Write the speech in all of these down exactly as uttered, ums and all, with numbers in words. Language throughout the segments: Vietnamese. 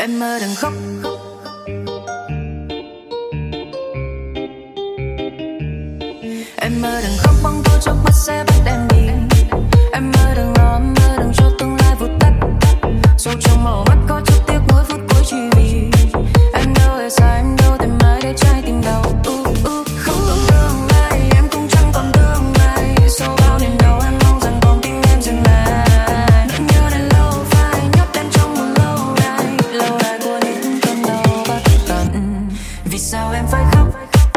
Em mơ đừng khóc. Em mơ đừng khóc bóng tối chốc mắt sẽ bắt em đi. Em mơ đừng lo, em mơ đừng cho tương lai vụt tắt. Sâu trong màu mắt có chút tiếc nuối phút cuối chỉ vì em đâu hề sai, em đâu thể mãi để trái tim đau. uh, uh. Không còn tương lai, em cũng chẳng còn tương lai. Sau bao niềm đau em mong rằng con tim em dừng lại. Nỗi nhớ đã lâu phai nhốt em trong một lâu đài, lâu đài của những cơn đau bất tận. Vì sao em phải khóc?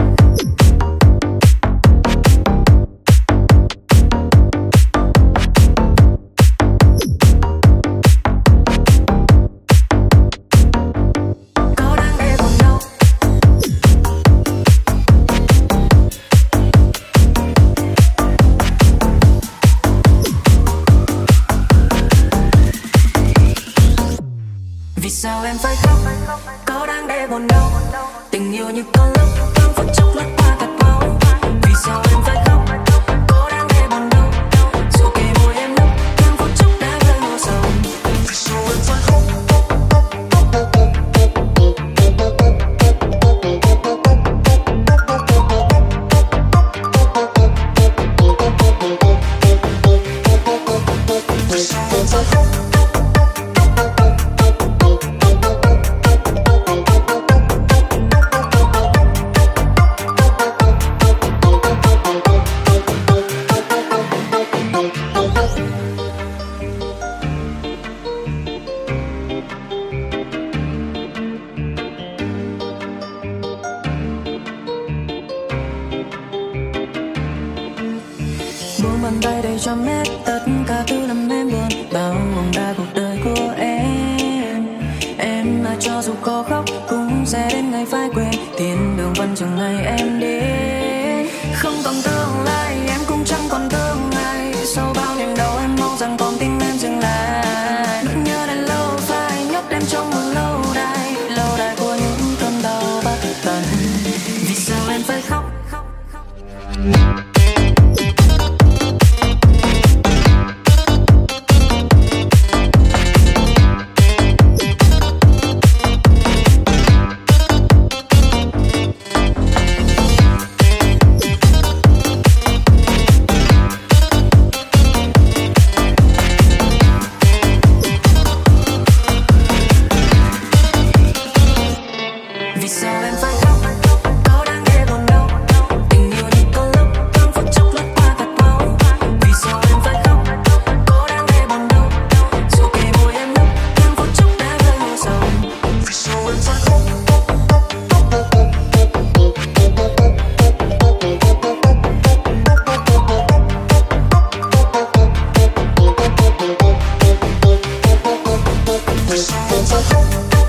Vì sao em phải khóc? Có đáng để buồn đâu? Tình yêu như cơn lốc, thoáng phút chốc lướt qua thật máu. Vì sao em phải khóc? Có đáng để buồn đâu? Dù kề môi em nốc, thoáng phút chốc đã rơi vào sầu. Vì sao em phải khóc? Vì sao em phải khóc? Buông bàn tay để cho hết tất cả thứ làm em buồn, bao gồm cả cuộc đời của em. Em là cho dù có khóc cũng sẽ đến ngày phải quên, thiên đường vẫn chẳng ngày em đến. Không còn tương lai, em cũng chẳng còn tương lai. Sau bao niềm đau em mong rằng con tim em dừng lại. Nỗi nhớ đã lâu phai nhốt em trong một lâu đài, lâu đài của những cơn đau bất tận. Vì sao em phải khóc? Vì sao em phải khóc? Có đáng để buồn đâu? Tình yêu như cơn lốc, thoáng phút chốc lướt qua thật máu. Vì sao em phải khóc? Có đáng để buồn đâu? Dù kề môi em nốc, thoáng phút chốc đã rơi vào sầu. Vì sao em phải khóc? Vì sao em phải khóc?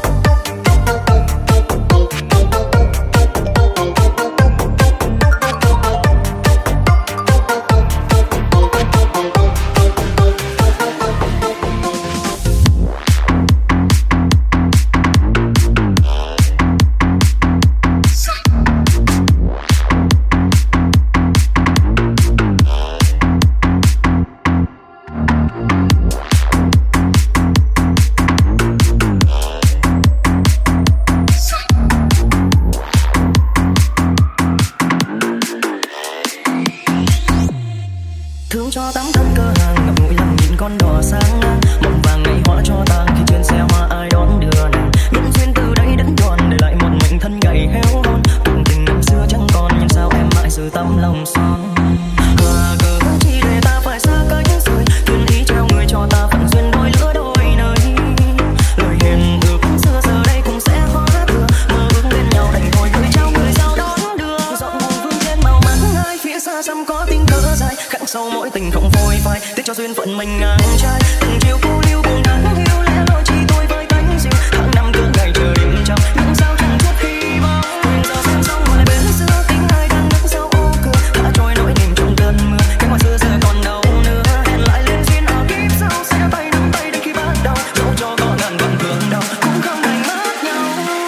Thương cho tắm thân cơ hàng ngập ngụy lòng nhìn con đò sáng ngang, mộng vàng ngày hóa cho tang khi trên xe hoa ai đón đưa nàng. Nhân duyên từ đây đến tròn để lại một mảnh thân gầy héo hon. Cuộc tình năm xưa chẳng còn nhưng sao em mãi giữ tấm lòng son. Hòa cờ chỉ để ta phải xa cách rồi, thuyền ý trao người cho ta phận duyên đôi lứa đôi nơi. Lời hiền ước xưa giờ đây cũng sẽ hóa thừa, mơ ước bên nhau đành thôi gửi trao người sao đón đưa. Dọn hồn vương trên màu mắt ai phía xa xăm có tiếng thở dài, khắc sâu mỗi tình không phôi phai, tiếc cho duyên phận mình ngang trai. Từng chiều cô liêu buồn đắng hiu lẽ loi chỉ tôi với cánh diều, tháng năm cứ ngày chờ đêm trăng nhưng sao chẳng chút hy vọng. Quên giờ xem xong lại bên xưa tính ai đang nức sau ô cửa, đã trôi nỗi niềm trong cơn mưa. Cái hoa xưa giờ còn đâu nữa, hẹn lại lên duyên ở kiếp sau sẽ tay nắm tay đến khi bắt đầu. Dẫu cho có ngàn vạn thương đau cũng không đành mất nhau.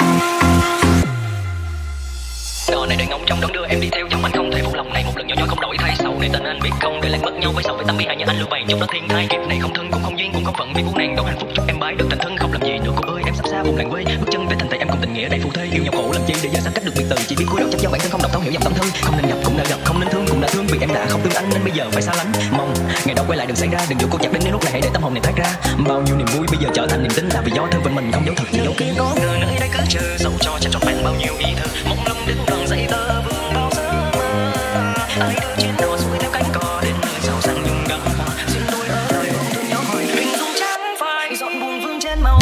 Đò này đợi ngóng trong đón đưa em đi theo trong anh không thể phụ lòng này một lần nhỏ nhỏ không đổi thay sầu này tên anh biết không để lại mất nhau với sầu với tâm bị hại như anh lưu bày chúc đó thiên thai kiếp này không thân cũng không duyên cũng không phận vì vô nàng đâu hạnh phúc chúc em bái được thành thân không làm gì nữa cô ơi em sắp xa một làng quê, bước chân về thành thị em cùng tình nghĩa đầy phù thê, yêu nhau khổ làm chi để giờ xa cách được biệt từ, chỉ biết cúi đầu chấp do bản thân không đọc thấu hiểu dòng tâm thư, không nên gặp cũng đã gặp, không nên thương cũng đã thương, vì em đã không thương anh nên bây giờ phải xa lánh. Mong ngày đó quay lại đừng xảy ra, đừng dụ cô chặt đến lúc này hãy để tâm hồn này thoát ra. Bao nhiêu niềm vui bây giờ trở thành niềm tin là vì do thân phận mình không dấu thật gì đâu kia. Có người nơi đây cứ chờ dẫu cho chắc trọn vẹn bao nhiêu ý thơ, mong lung đến đoạn giấy tờ vương bao giấc mơ. Ai đưa trên đò xuôi theo cánh cò đến nơi giàu sang nhưng gấm hoa, xin đôi ở đời bóng thương nhớ hồi mình dù chẳng phải dọn buồn vương trên màu.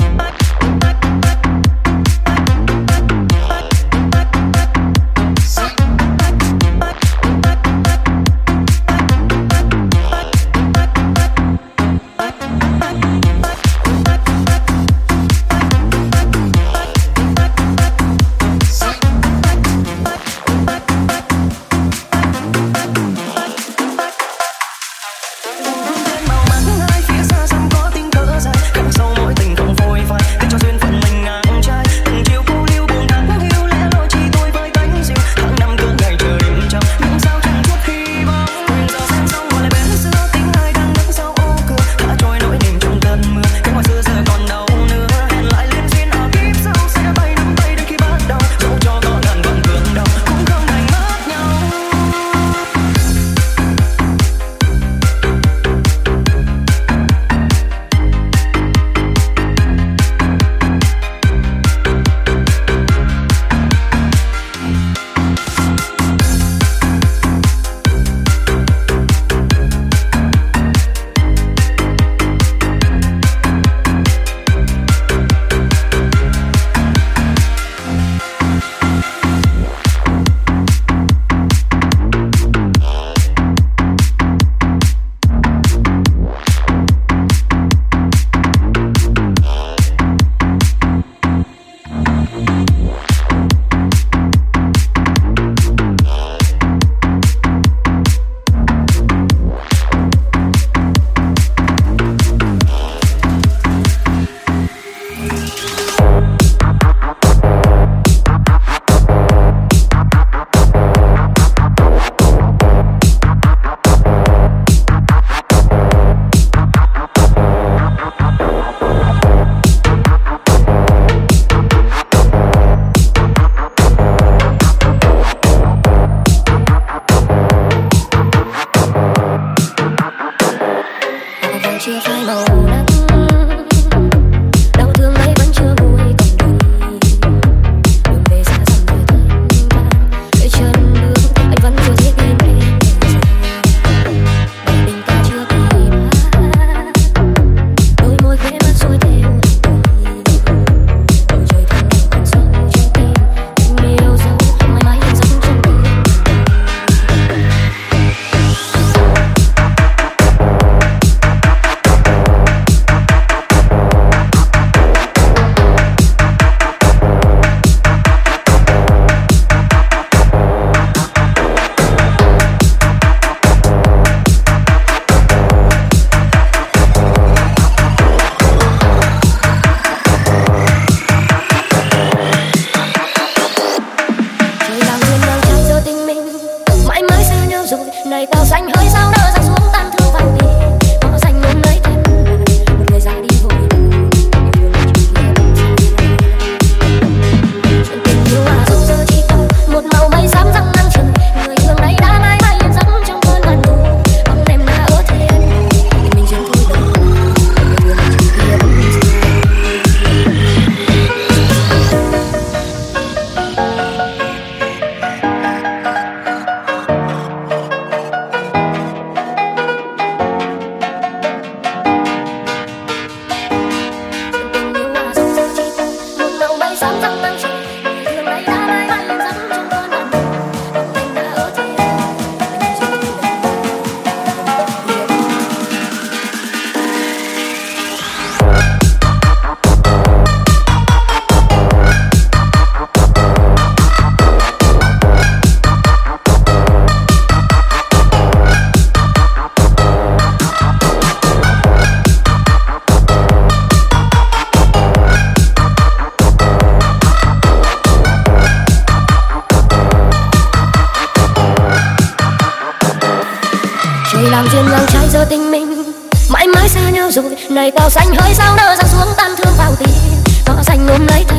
làm duyên dáng trai giờ tình mình mãi mãi xa nhau rồi. Này tao xanh hơi sao nỡ giăng xuống tan thương vào tim, cỏ xanh ôm lấy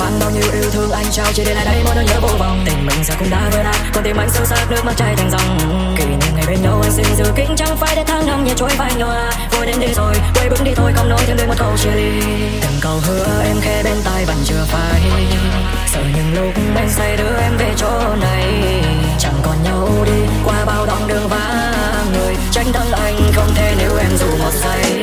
mang bao nhiêu yêu thương anh trao chỉ để lại đây mỗi nỗi nhớ vô vọng. Tình mình giờ cũng đã vỡ nát, còn tim anh sâu sắc nước mắt chảy thành dòng. Kỷ niệm ngày bên nhau anh xin giữ kín, chẳng phải để tháng năm nhẹ trôi phai nhòa. Vui đến đi rồi, quay bước đi thôi, không nói thêm đôi một câu chia ly. Từng câu hứa em khẽ bên tai vẫn chưa phai, sợ những lúc anh say đưa em về chỗ này. Chẳng còn nhau đi qua bao đoạn đường vắng người, tránh thân anh không thể nếu em dù một giây.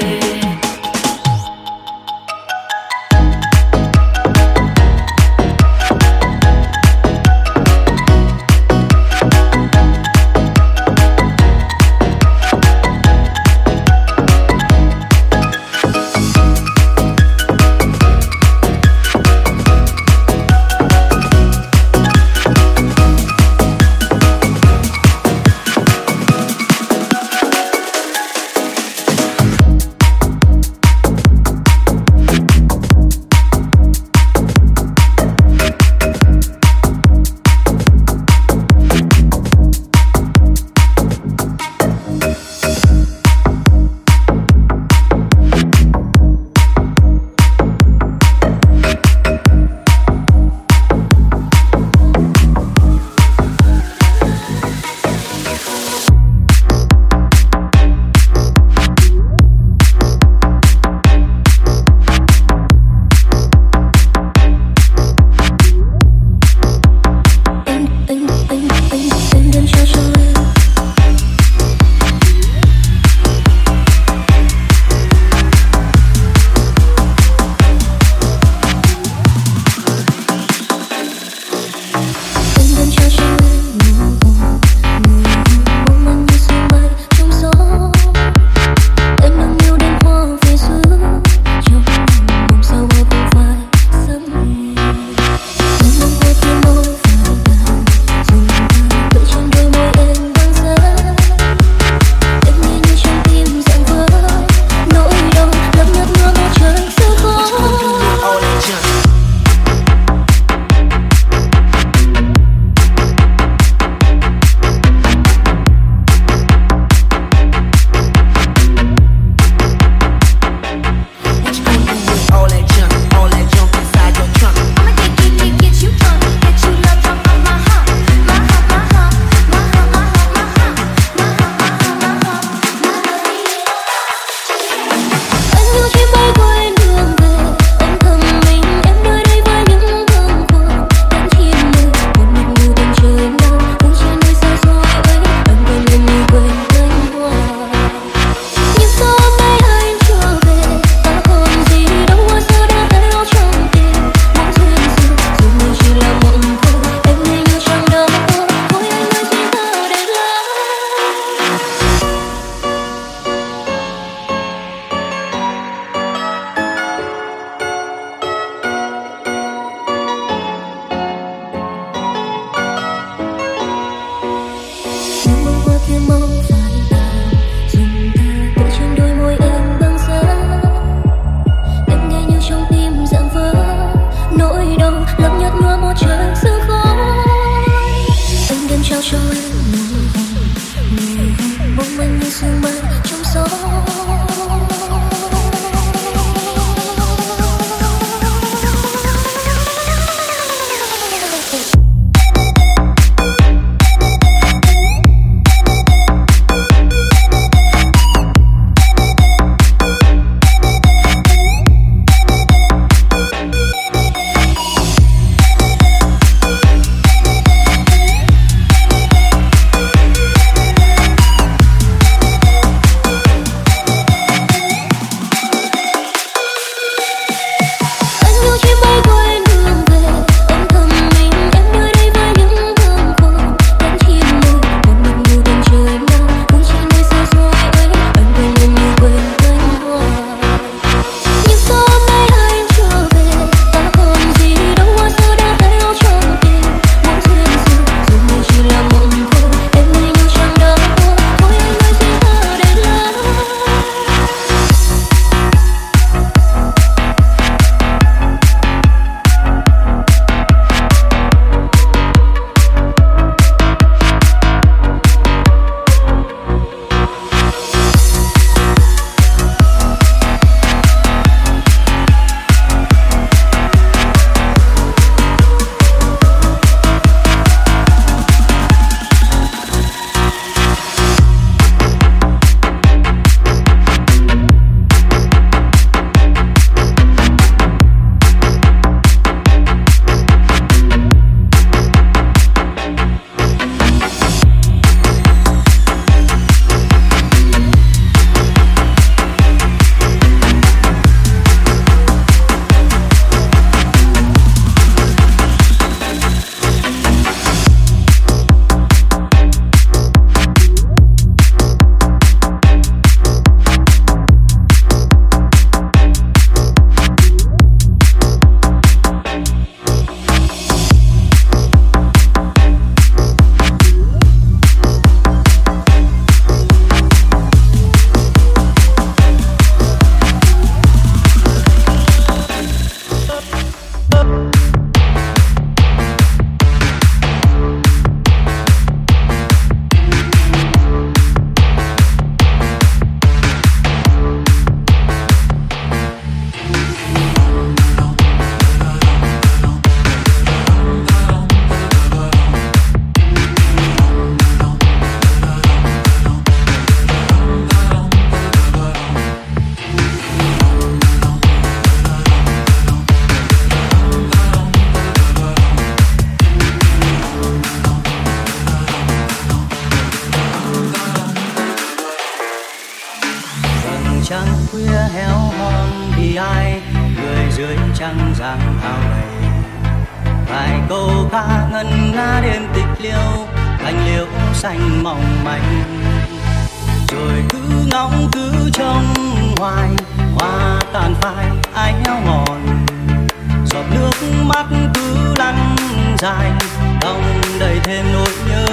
dưới trăng giang hào gầy. Vài câu ca ngân nga đêm tịch liêu, cành liễu xanh mỏng manh. Rồi cứ ngóng cứ trông hoài, hoa tàn phai ai héo mòn. Giọt nước mắt cứ lăn dài, đong đầy thêm nỗi nhớ.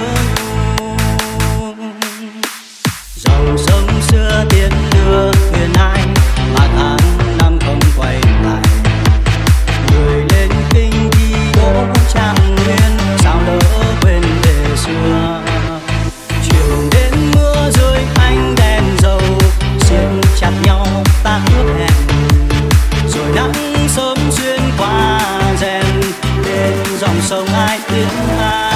Dòng sông xưa tiến đưa thuyền ai, mà tháng năm không quay lại. Người lên kinh đi đỗ Trạng Nguyên, sao lỡ quên về xưa. Chiều đến mưa rơi ánh đèn dầu, siết chặt nhau ta ước hẹn. Rồi nắng sớm xuyên qua rèn, đến dòng sông ai tiếng ai.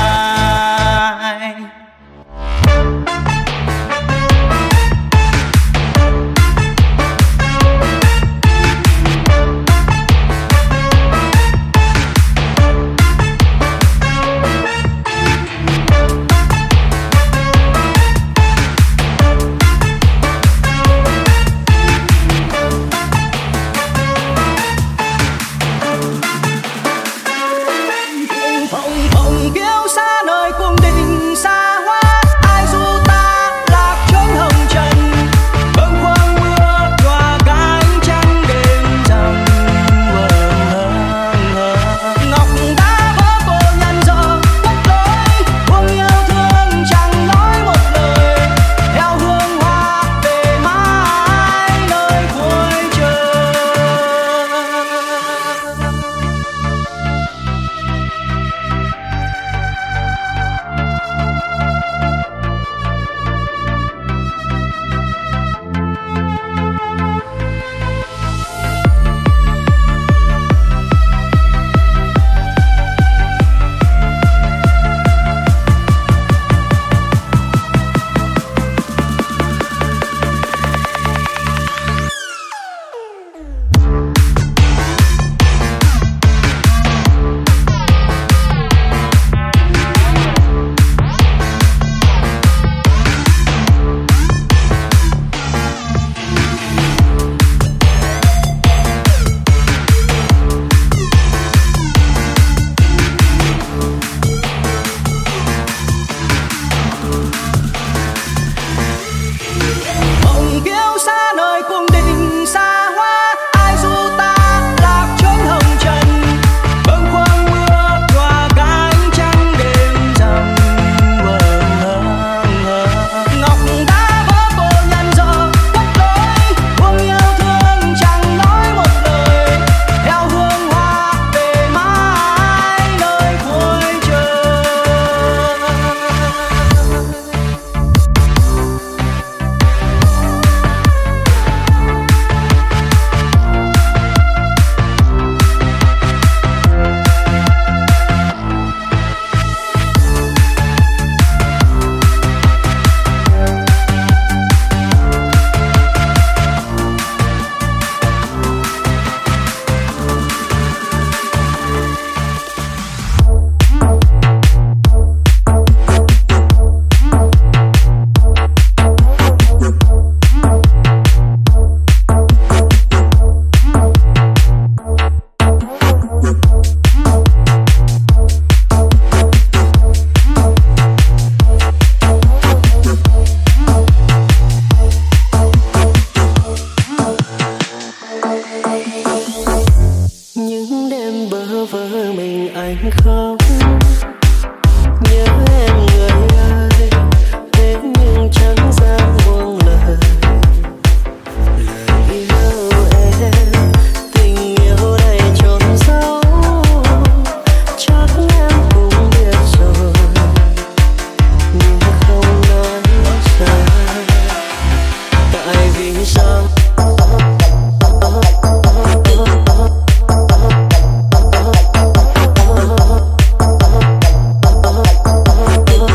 Oh,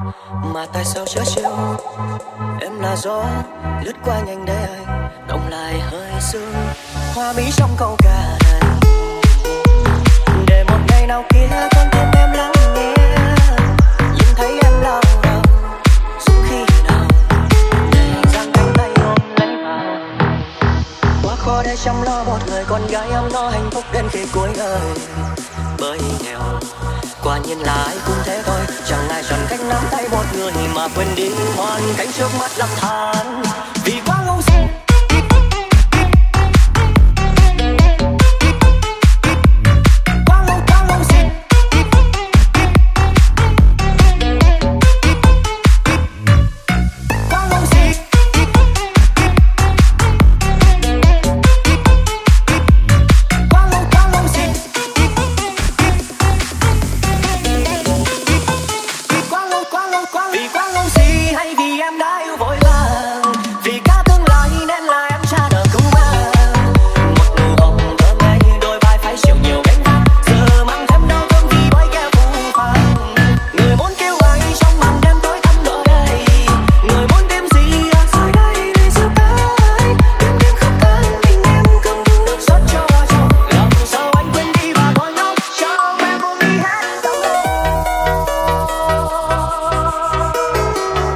Mà tại sao chớ chiều em là gió lướt qua nhanh để anh động lại hơi sương hoa mỹ trong câu ca này để một ngày nào kia con tim em lắng nghe nhìn thấy em lao vào dù khi nào để anh giang cánh tay ôm lấy vào quá khó để chăm lo một người con gái ấm no hạnh phúc đến khi cuối đời bởi nghèo quả nhiên là ai cũng thế thôi chẳng ai chọn cách nắm tay một người mà quên đi hoàn cảnh trước mắt lầm than vì quá ngu si quá ngu quá ngu si quá ngu si quá ngu quá ngu si vì quá ngu si hay vì em đã yêu vội vàng vì cả tương lai nên là em cha nợ cũng mang một nụ hồng thơm ngay đôi vai phải chịu nhiều gánh vác giờ mang thêm đau thương vì bởi kẻ phũ phàng người muốn kêu ai trong màn đêm tối tăm ở đây người muốn tìm gì ở dưới đây để giúp ai đêm đêm khóc than mình em cưng nước xót cho chồng làm sao anh quên đi và bỏ nhau cho em vô đi hết đâu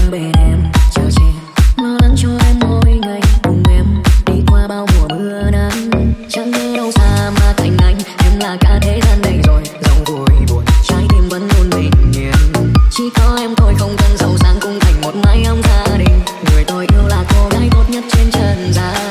đang bên em chờ che lo lắng cho em mỗi ngày cùng em đi qua bao mùa mưa nắng. Chẳng nhớ đâu xa mà thành anh, em là cả thế gian này rồi. Dòng vui buồn trái tim vẫn luôn bình yên, chỉ có em thôi không cần giàu sang cũng thành một mái ấm gia đình. Người tôi yêu là cô gái tốt nhất trên trần gian.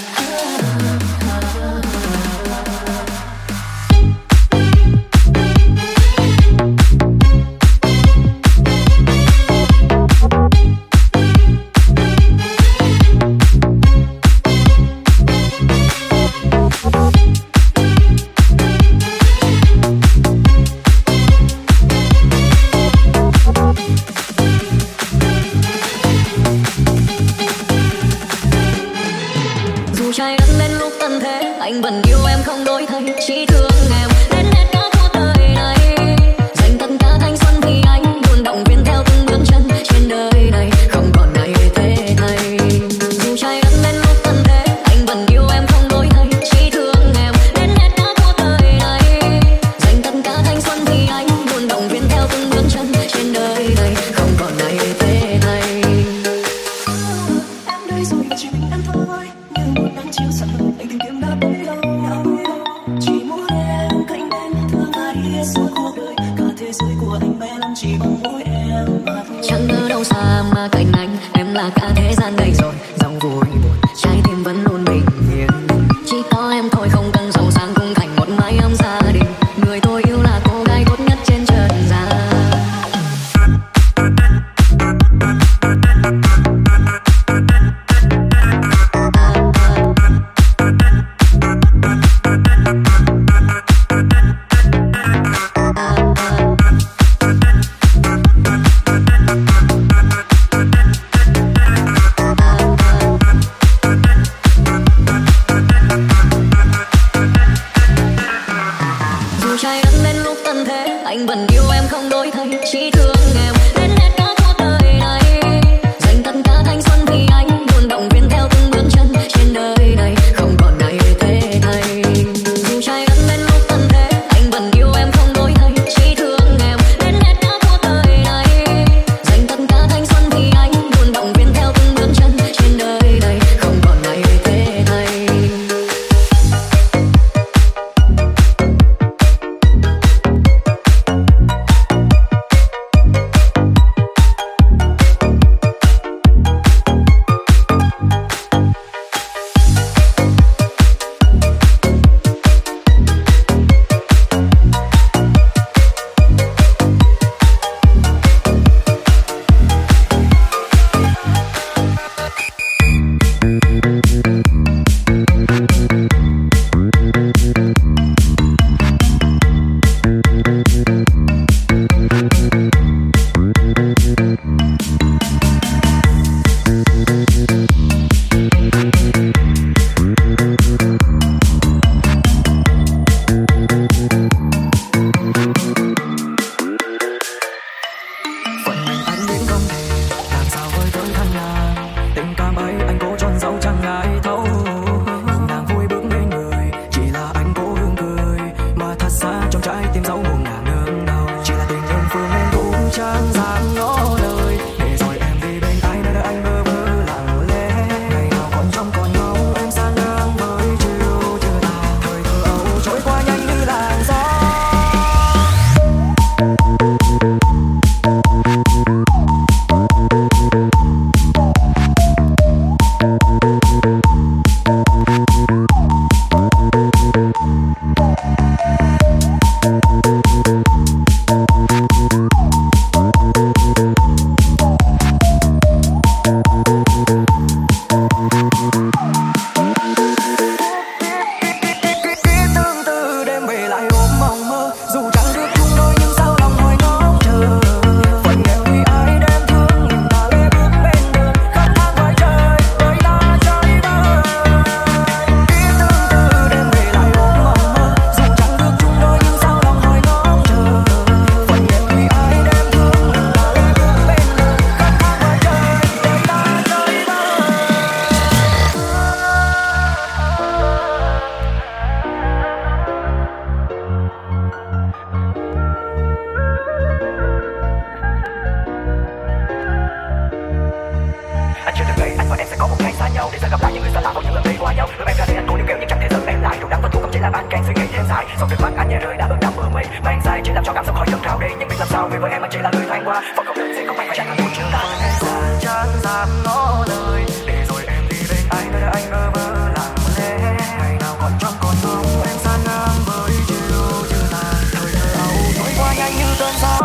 Trái đất đến lúc tận thế, anh vẫn yêu em không đổi thay, chỉ thương em đến hết cả cuộc đời này. Dành tất cả thanh xuân vì anh, luôn động viên theo từng bước chân trên đời này, không còn ai thế thay. Dù trái đất đến lúc tận thế, anh vẫn yêu em không đổi thay, chỉ thương em đến hết cả cuộc đời này. Dành tất cả thanh xuân vì anh, luôn động viên theo từng bước chân trên đời này, không còn ai thế thay. Em đây rồi chỉ mình em thôi, như một nắng chiều sẵn anh tìm kiếm đã bấy lâu, chỉ muốn em chỉ làm cho cảm xúc khỏi dâng trào đi, nhưng biết làm sao vì với em anh chỉ là người thoáng qua, vẫn không cần gì không anh phải chẳng là một chuyện ta gian chán gian ngỏ lời để rồi em đi bên anh nơi đã anh bơ vơ lặng lẽ, ngày nào còn trong còn mong em san ngang với chiều chưa tàn, thời thơ ấu trôi qua nhanh như cơn gió.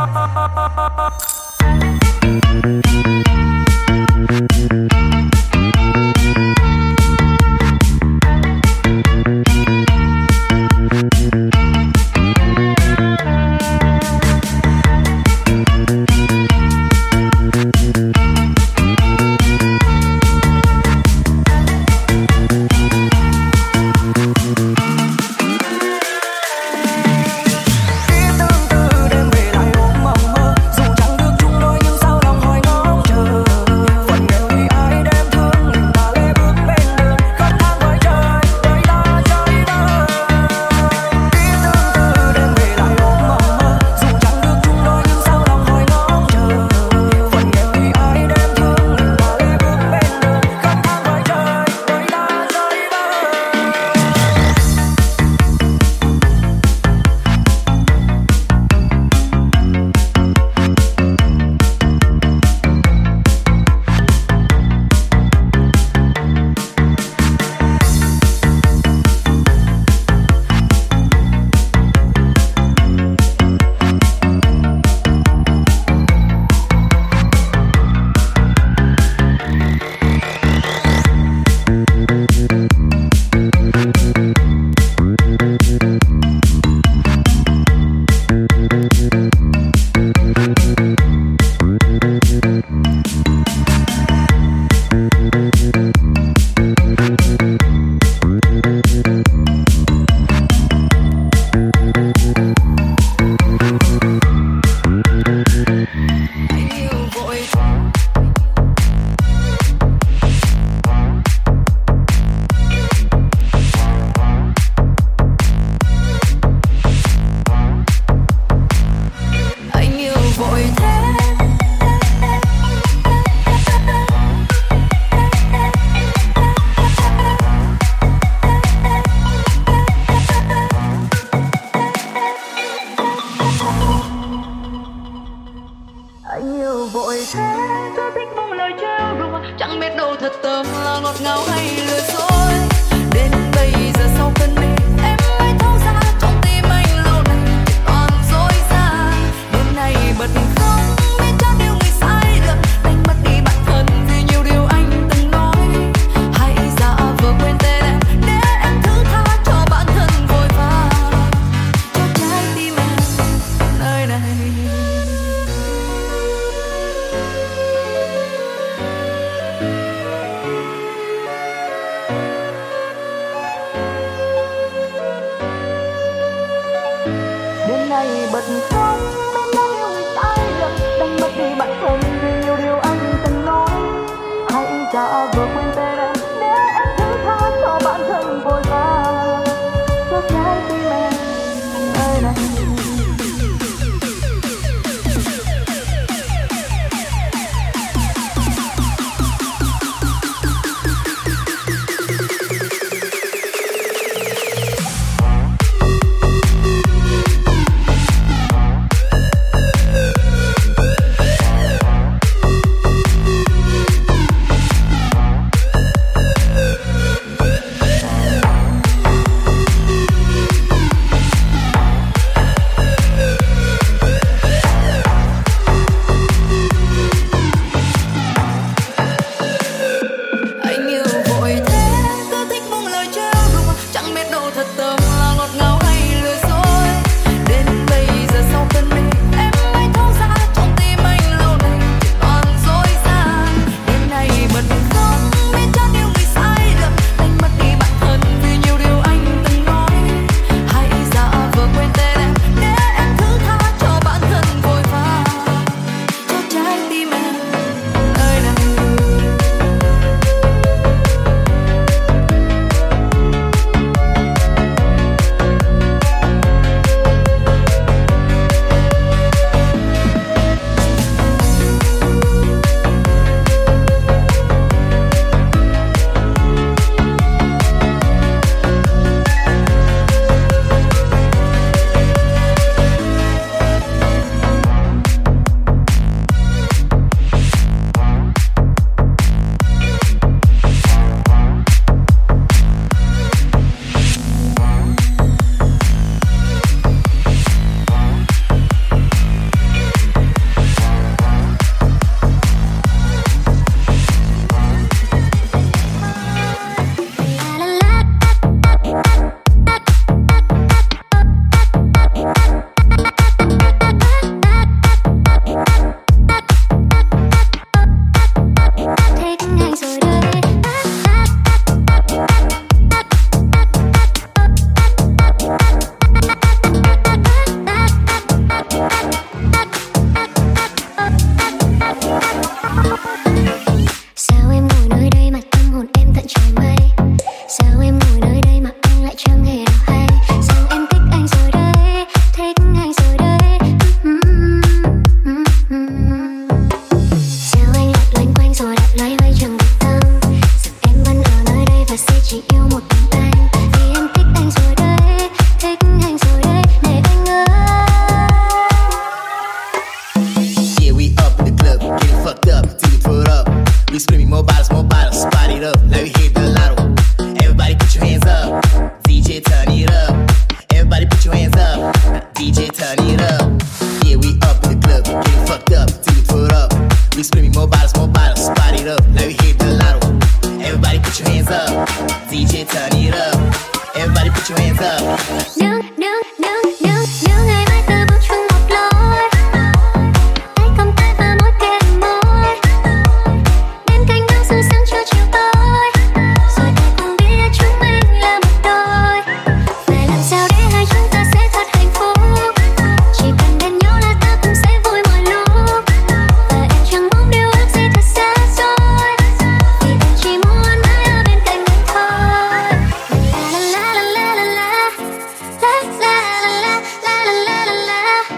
We screaming more bottles, more bottles, spot it up, like we hit the lotto. Everybody put your hands up, D J turn it up. Everybody put your hands up, D J turn it up. Yeah, we up in the club, getting fucked up till we put up. We screaming more bottles, more bottles, spot it up, like we hit the lotto. Everybody put your hands up, D J turn it up. Everybody put your hands up. Nếu, nếu, nếu, nếu, nếu ngày mai ta bước chung một lối, tay cầm tay và môi kề môi, bên cạnh nhau sương sáng cho chiều tối, rồi ai cùng biết chúng mình là một đôi. Phải làm sao để hai chúng ta sẽ thật hạnh phúc, chỉ cần bên nhau là ta cũng sẽ vui mọi lúc. Và em chẳng mong điều ước gì thật xa xôi, vì em chỉ muốn mãi ở bên cạnh anh thôi. La la la la la la la la la la la la la la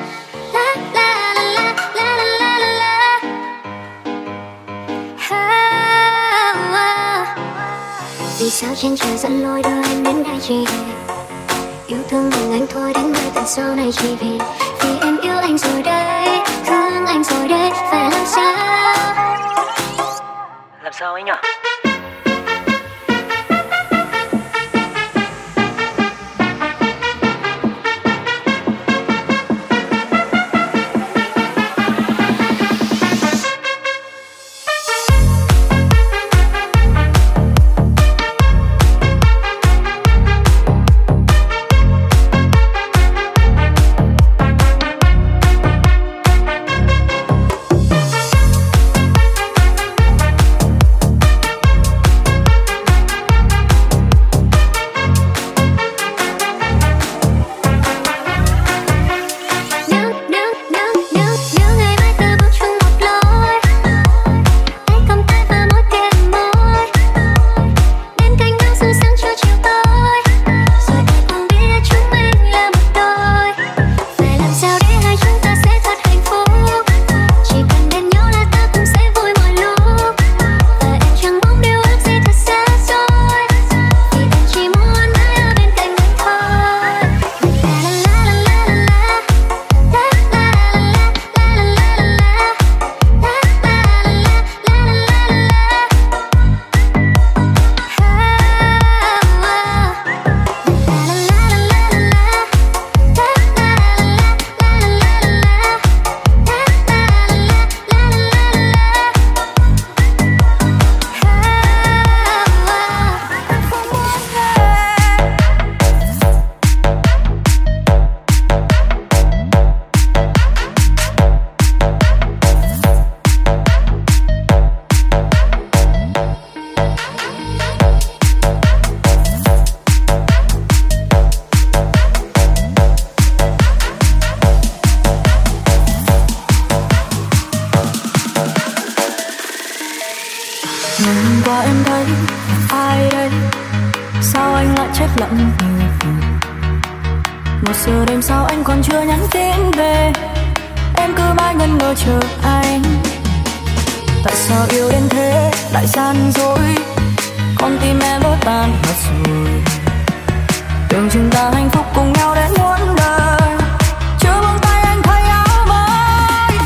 la la la la. Vì sao trên trời dẫn lối đưa anh đến đây chỉ để yêu thương mình anh thôi, đến nơi từ sau này chỉ vì vì em yêu anh rồi đây, thương anh rồi đây, phải làm sao? Làm sao ấy nhở? Hôm qua em thấy ai đây, sao anh lại chết lặng như vậy? Một giờ đêm sao anh còn chưa nhắn tin về, em cứ mãi ngẩn ngơ chờ anh. Tại sao yêu đến thế lại gian dối, con tim em vỡ tan mất rồi. Tưởng chúng ta hạnh phúc cùng nhau đến muôn đời, chưa buông tay anh thay áo mới.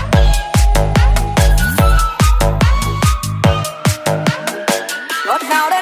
Ngọt ngào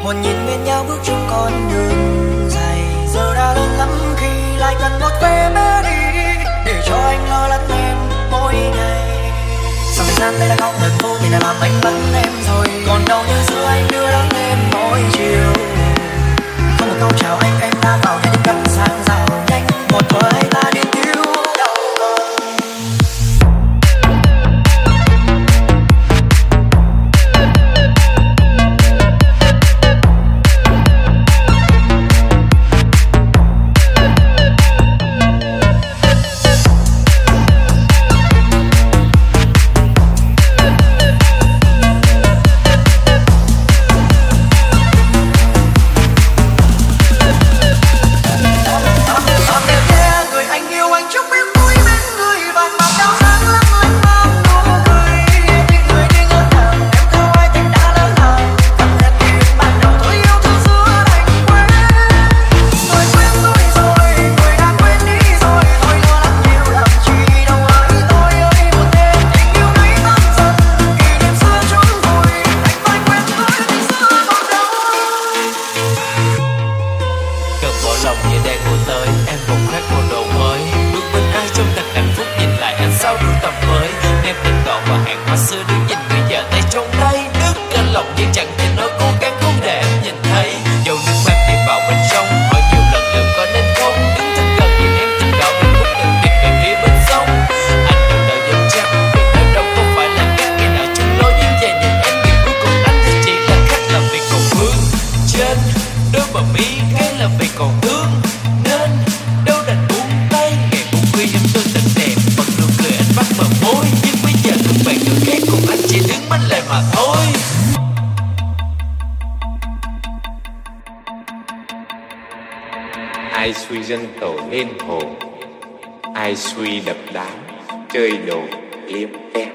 muốn nhìn bên nhau bước chung con đường dài. Giờ đã lớn lắm khi lại cần một vé bé đi để cho anh lo lắng em mỗi ngày. Sau thời gian đây đã không ngừng vô tình đã làm anh bắn em rồi, còn đâu như xưa anh đưa đón em mỗi chiều. Không một câu chào anh em đã vào nhà đi cắt sang rào nhanh, một thuở anh ta điên thiếu đâu còn. Ai suy dân tổ nên hồn, ai suy đập đá chơi đồ liếm em.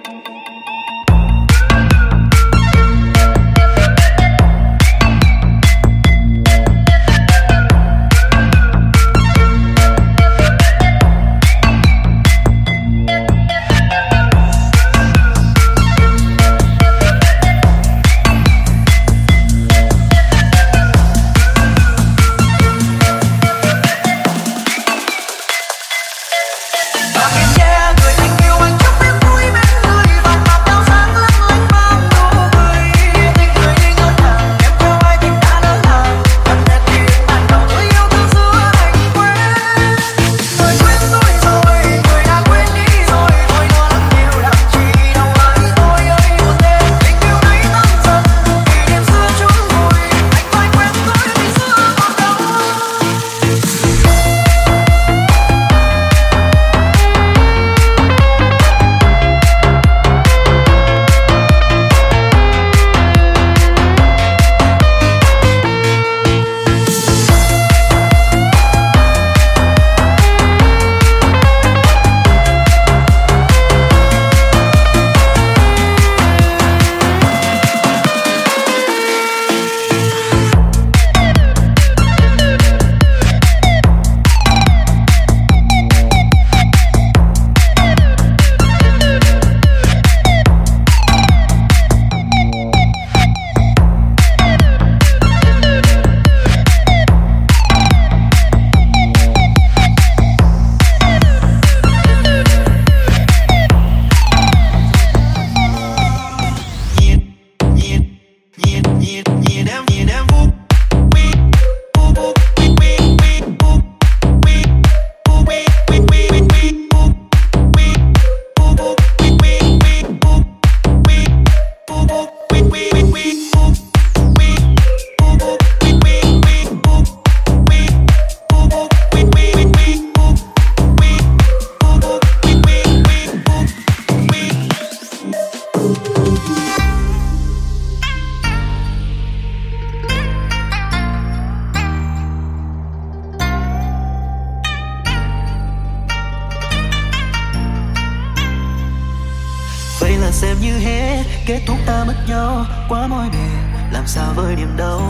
xem như hết kết thúc ta mất nhau quá mỏi mệt, làm sao với niềm đau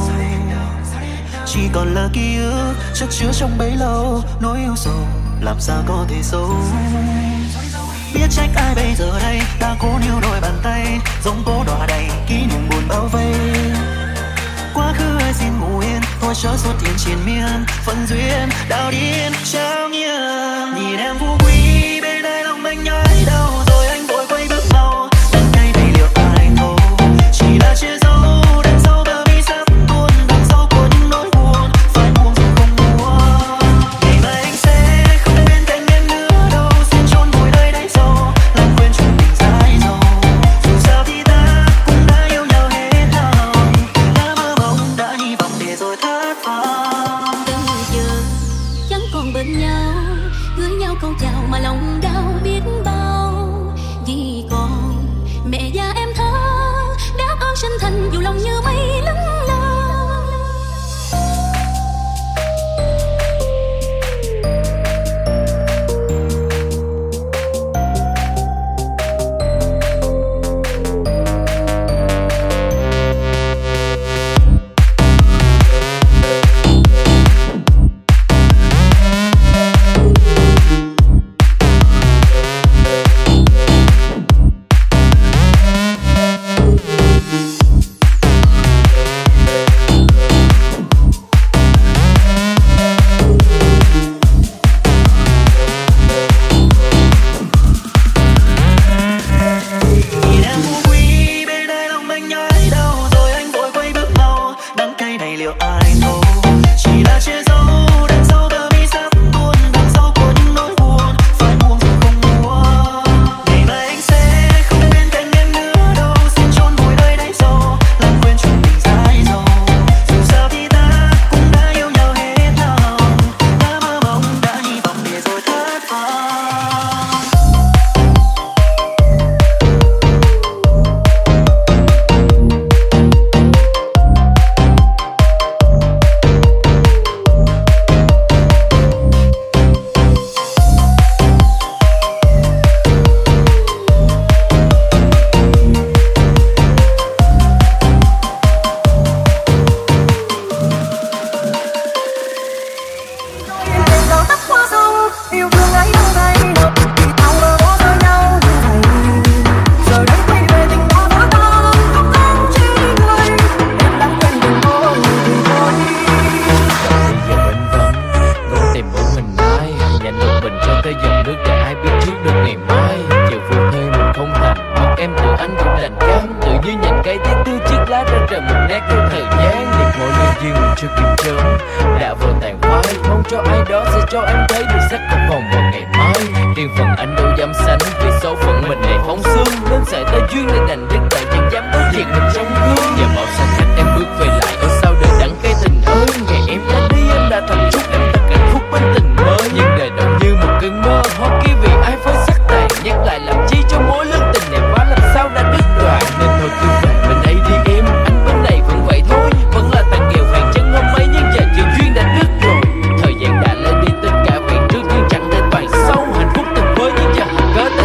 chỉ còn là ký ức chất chứa trong bấy lâu nỗi yêu sầu, làm sao có thể giấu. Biết trách ai bây giờ đây, ta cố níu đôi bàn tay giống cố đọa đầy kỷ niệm buồn bao vây. Quá khứ chớ xuất hiện triền miên phần duyên đau điên trao nghiêng nhìn em phú quý bên đây lòng anh nhói đau rồi anh vội quay bước mau đắng cay này liệu ai thấu chỉ là chia dấu đằng sau bờ mi sắp tuôn đằng sau của những nỗi buồn phải buông rồi không buông ngày mai anh sẽ không bên cạnh em nữa đâu xin chôn vùi nơi đáy sâu làm quên chuyện tình dài dầu dù sao thì ta cũng đã yêu nhau hết lòng đã mơ mộng đã hy vọng để rồi thất vọng từ giờ chẳng còn bên nhau gửi nhau câu chào mà lòng đau biết bao vì còn mẹ và em thơ đáp ơn sinh thành dù lòng như mây lững lờ.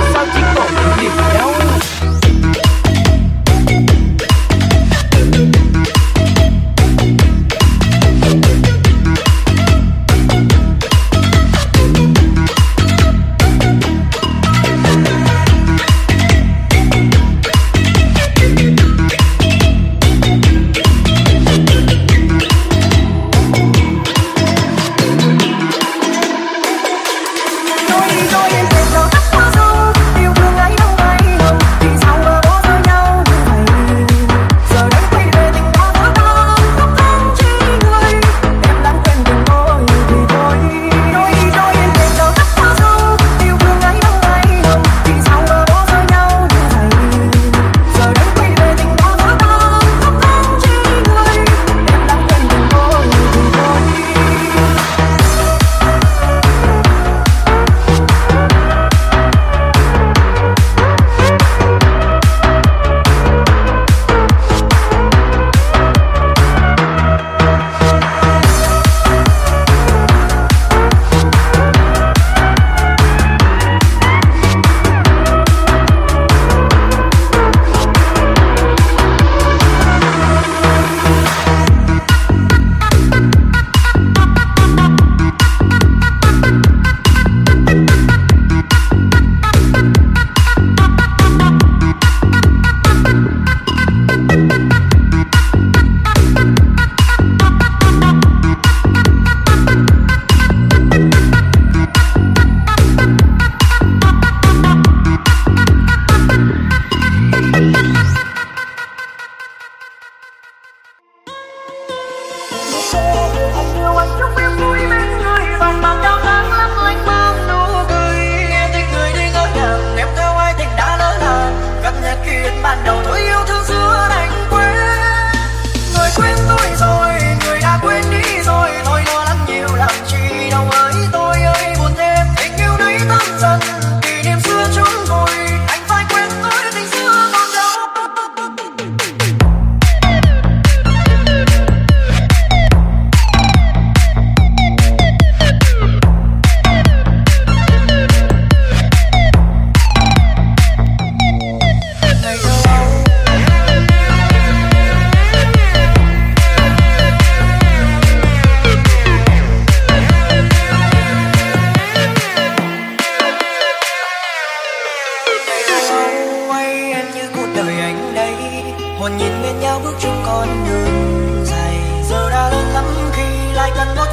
Thank you.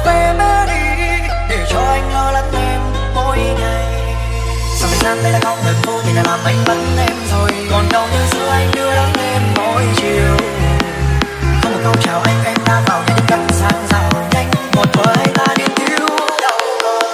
về bé đi để cho anh lo lắng em mỗi ngày. Sau thời gian đây đã không ngừng vô tình là làm anh vẫn em rồi, còn đau như xưa anh đưa đón em mỗi chiều. Không một câu chào anh em đã vào nhà đi cắm sáng rào nhanh, một bờ hay ta đi cứu đâu còn.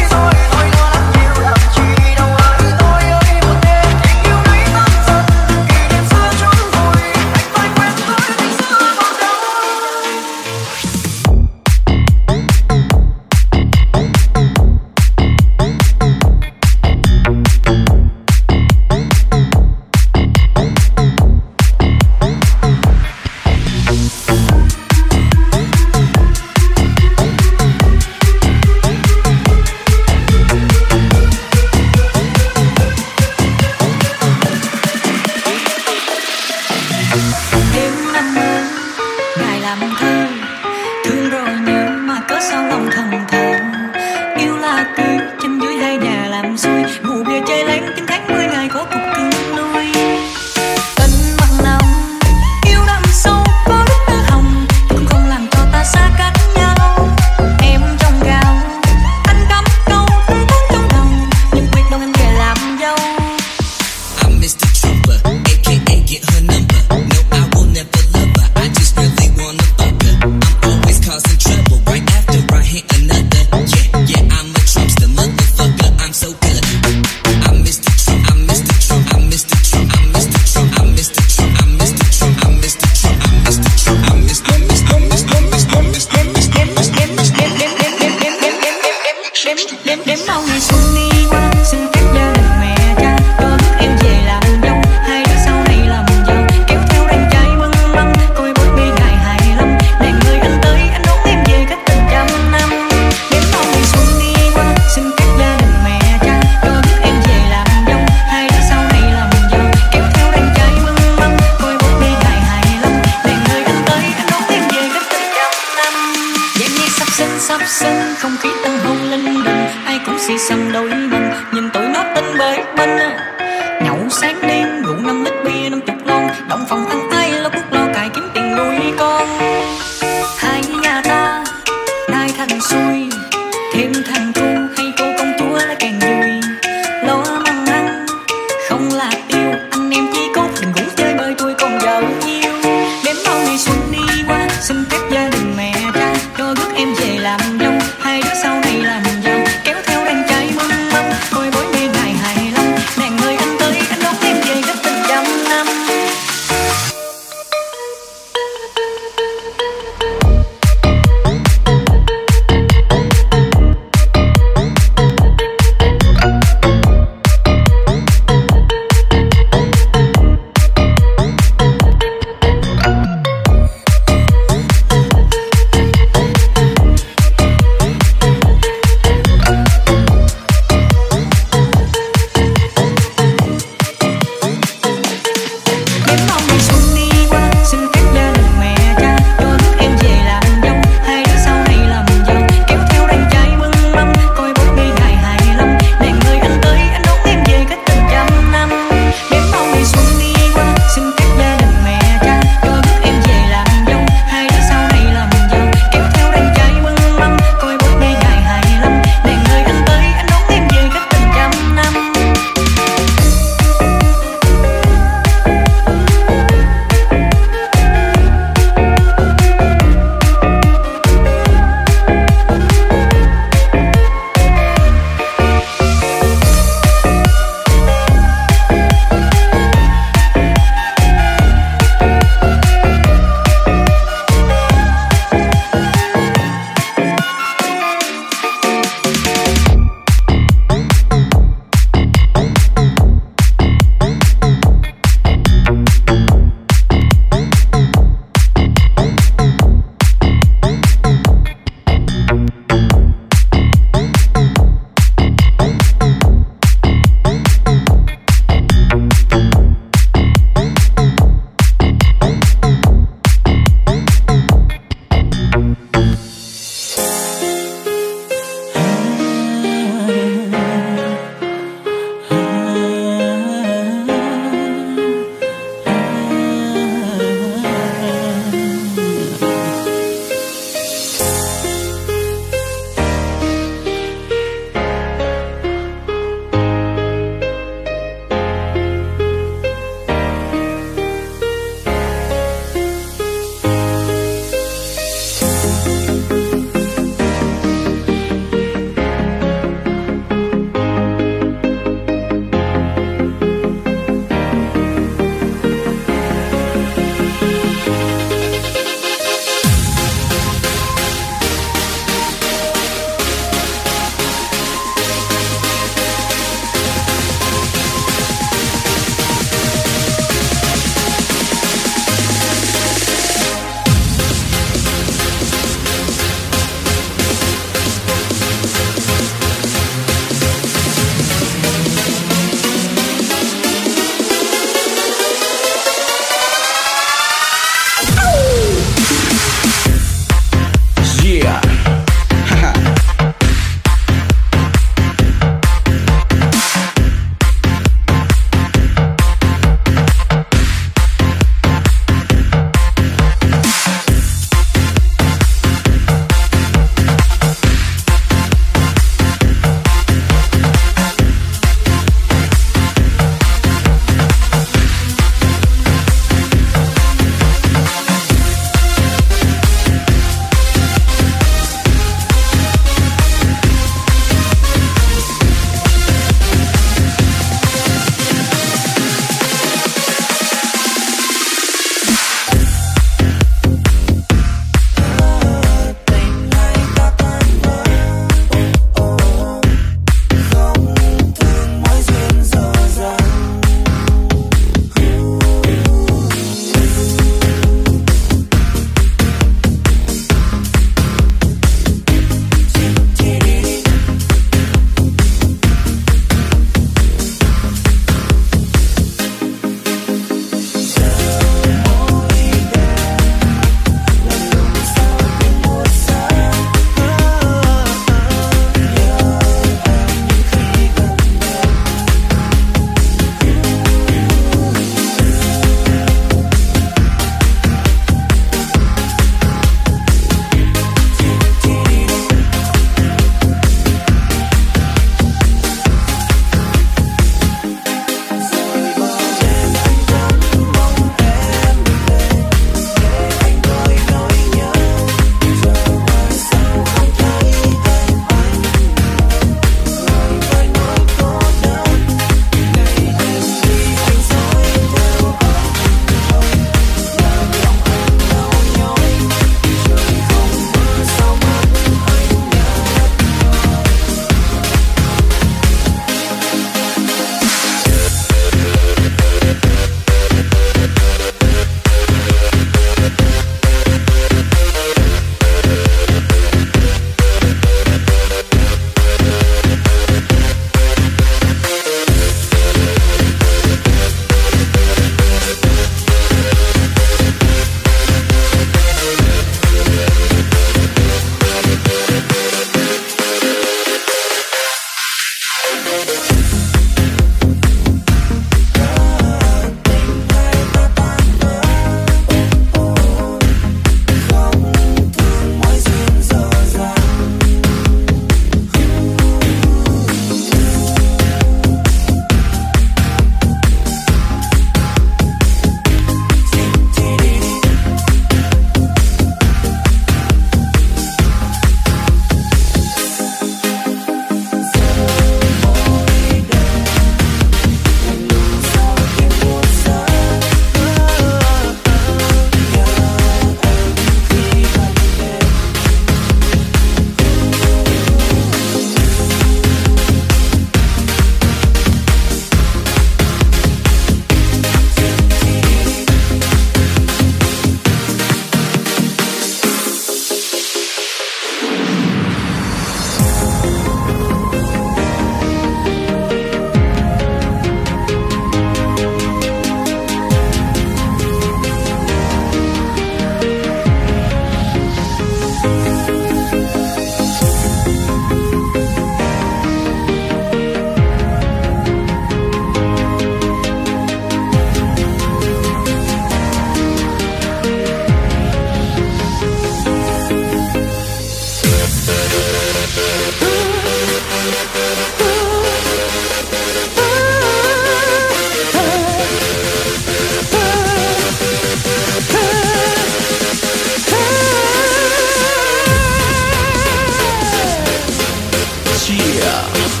yeah.